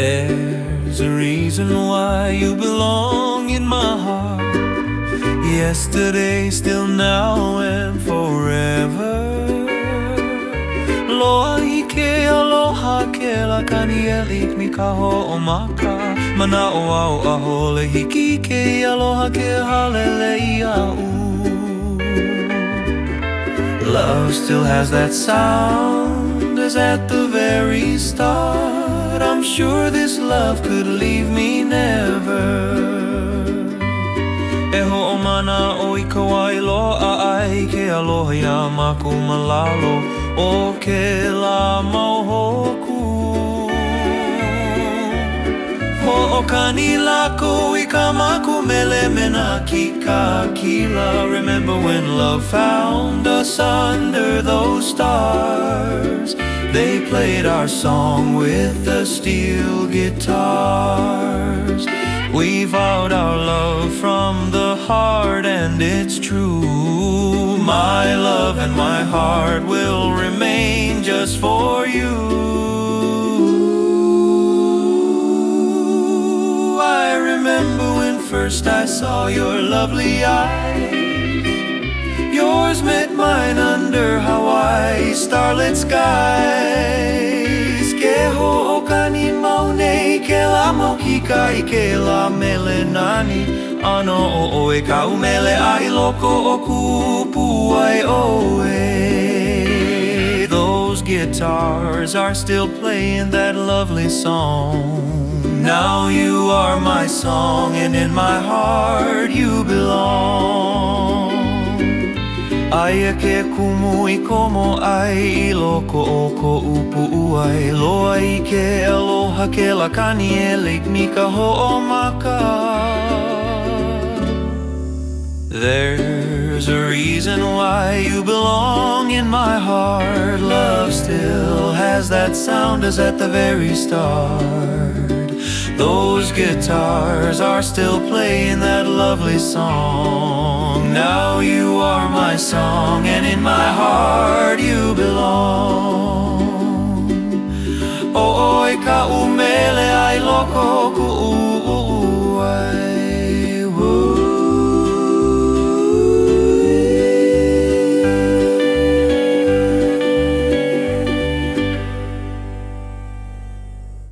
There's a reason why you belong in my heart. Yesterday, still now and forever. Loa ike aloha ke la kanielik mi ka ho'omaka. Mana'o au ahole hiki ke aloha ke halele ia'u. Love still has that sound as at the very start. I'm sure this love could leave me never. E ho'omana o i ka wailoa ai ke aloha ia maku malalo o ke la mauhoku. Ho'okani lako i ka maku mele mena ki ka kila. Remember when love found us under those stars? They played our song with the steel guitars. We vowed our love from the heart, and it's true. My love and my heart will remain just for you. I remember when first I saw your lovely eyes. Yours met mine under Hawaii starlit skies. Ke ho'okani maunei ke la mokika i ke la melenani. Ano o'oe ka umele ai loko o kupu ai oe. Those guitars are still playing that lovely song. Now you are my song, and in my heart you belong. Aia ke kumu i komo ai I loko o ko upu ai. Loa I ke aloha ke la kanielik mi ka ho'omaka. There's a reason why you belong in my heart. Love still has that sound as at the very start. Those guitars are still playing that lovely song. Now you are my song, and in my heart you belong. O'oe ka umele ai loko ku